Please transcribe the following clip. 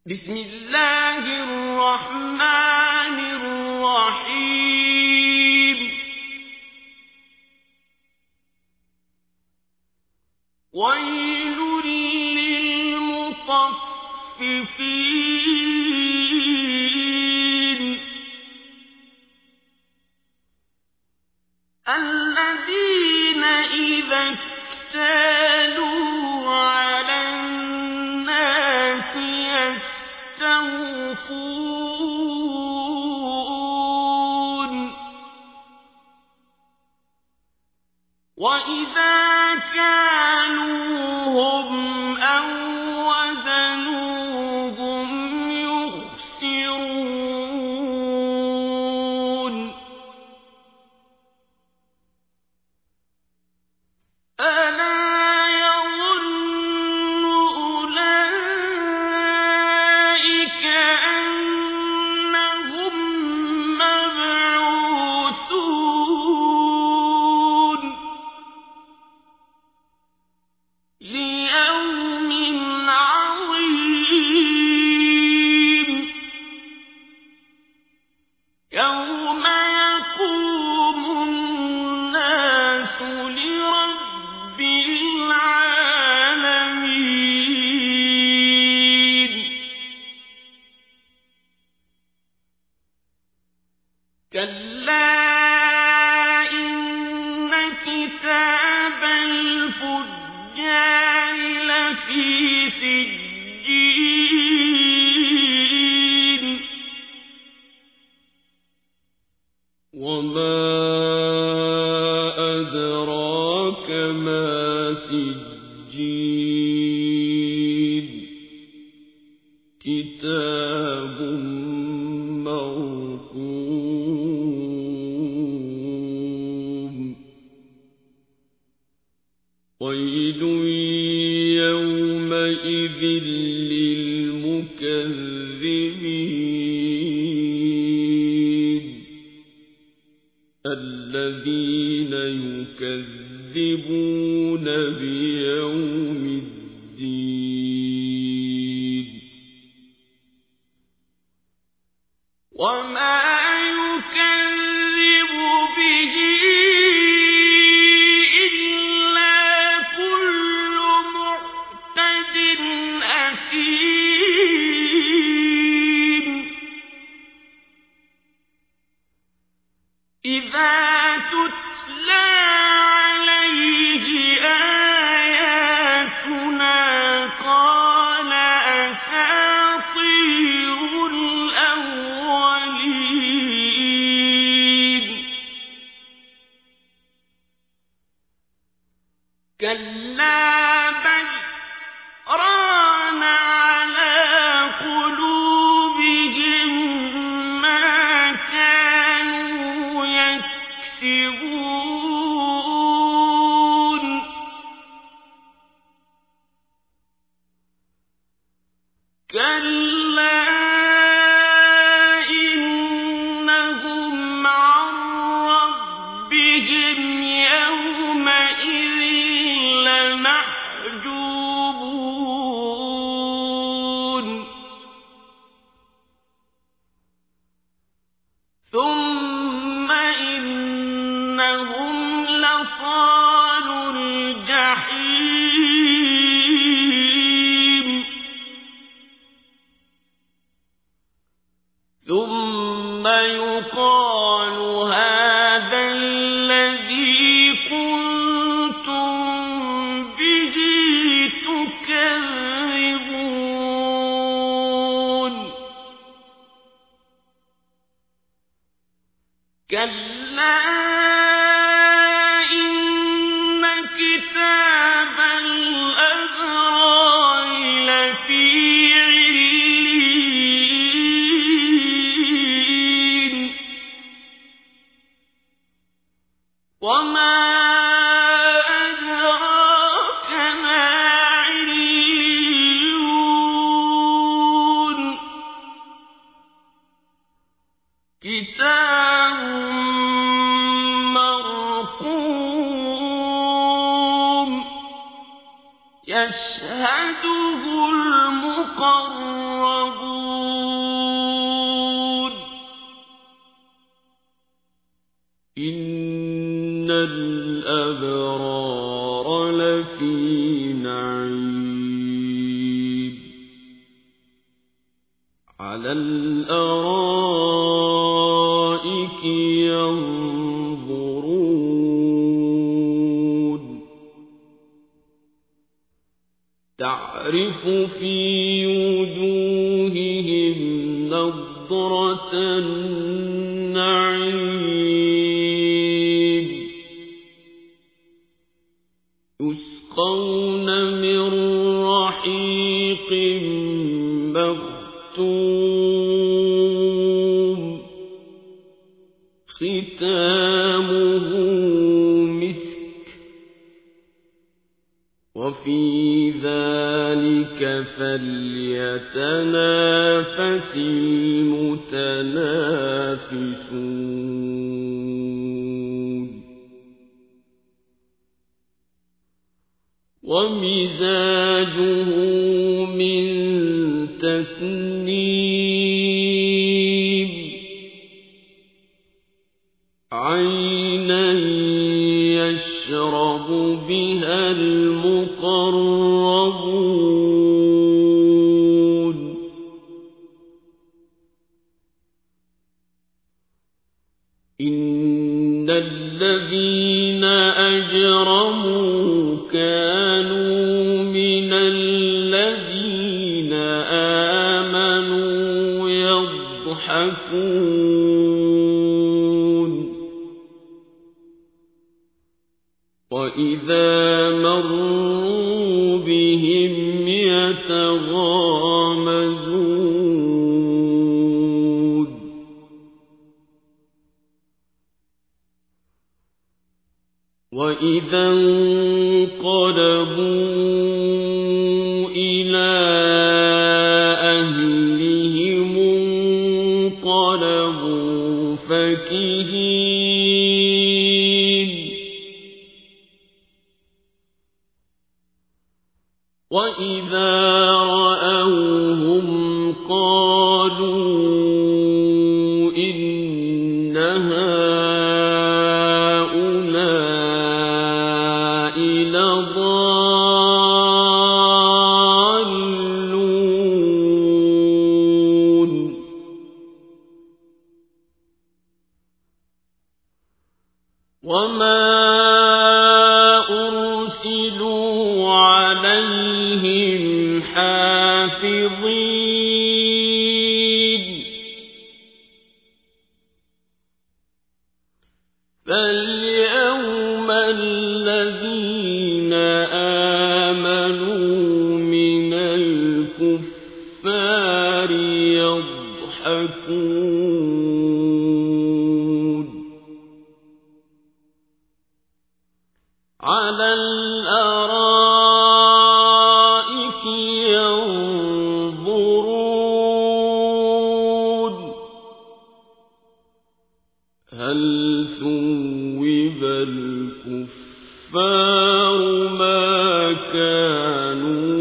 بسم الله الرحمن الرحيم ويل للمطففين الذين إذا اكتالوا على الناس يستوفون وإذا كالوهم أو وزنوهم يخسرون ألا يظن أولئك أنهم مبعوثون ليوم عظيم يوم يقوم الناس لرب العالمين كلا إن كتاب الفجار لفي سجين وما أدراك ما سجين كتاب مرقوم ويل يومئذ للمكذبين الذين يكذبون بيوم الدين وما يكذب به إلا كل معتد أثيم إذا تتلى عليه آياتنا قال أساطير الأولين كلا بل ران على قلوبهم ما كانوا يكسبون كلا إنهم عن ربهم يومئذ لمحجوبون ثم إنهم لصالو الجحيم ثم يقال هذا الذي كنتم به تكذبون كلا إن كتاب الأبرار لفي عليين وما أدراك ما عليون كتاب المقربون إن الأبرار لفي نعيم على الأرائك ينظرون تعرف في وجوههم نضرة النعيم يسقون من رحيق مختوم ختامه مسك وفي ذلك فليتنافس المتنافسون ومزاجه من تسنيم عينا يشرب بها المقربون إن الذين أجرموا كانوا من الذين آمنوا يضحكون وإذا مروا بهم يتغامزون وإذا انقلبوا إلى أهلهم انقلبوا فكهين وإذا رأوهم قالوا إن هؤلاء لضالون وما أرسلوا عليهم حافظين فاليوم الذين آمنوا من الكفار يضحكون على الأرائك ينظرون هل ثوب الكفار ما كانوا